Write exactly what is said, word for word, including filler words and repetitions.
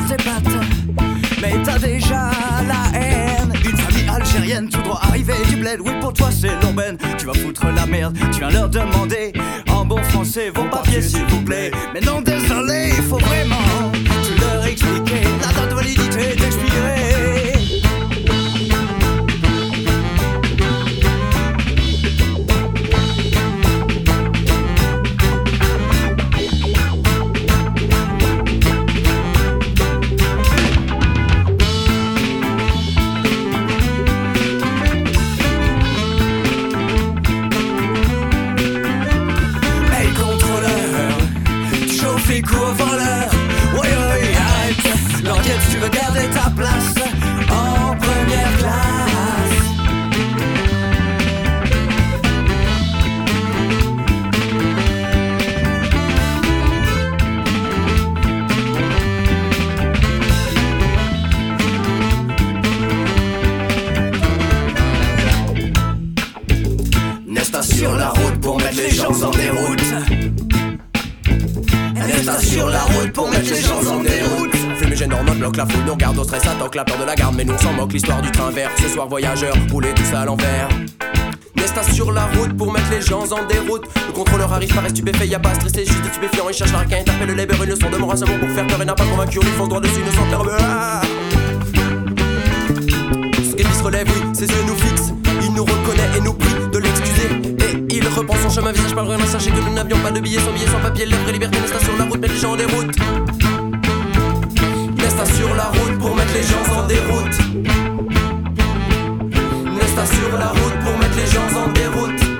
tes pattes, mais t'as déjà la haine. Une famille algérienne tout droit arrivée du bled, oui pour toi c'est l'urbaine. Tu vas foutre la merde, tu viens leur demander en bon français vos papiers s'il vous plaît. Mais non désolé, il faut vraiment tu leur expliquer la date de validité d'expirer. Cours voleur, oui oui arrête. L'enquête tu veux garder ta place en première classe. N'est-ce sur la route pour mettre les gens en déroute. Reste sur la route pour mettre les gens en déroute. Fumigène dans notre bloc, la foule nous regarde au stress, attaque la peur de la garde, mais nous on s'en moque. L'histoire du train vert, ce soir voyageurs, rouler tout ça à l'envers. Nesta sur la route pour mettre les gens en déroute. Le contrôleur arrive pas stupéfait, y'a pas à stresser, juste des stupéfiants. Il cherche la requin, interpelle le labeur, une leçon de morale seulement pour faire peur. Et n'a pas convaincu, on lui fonce droit dessus, ne s'en perd. Ah ce qu'il se relève, oui, ses yeux nous fixent. Il nous reconnaît et nous prie de l'excuser. Et il reprend son chemin, visage par rien. Sachez que nous n'avions pas de billets, sans billets, sans papier. Lèvres et liberté, Nesta sur la route, mettre les gens en déroute. Nesta sur la route pour mettre les gens en déroute. Nesta sur la route pour mettre les gens en déroute.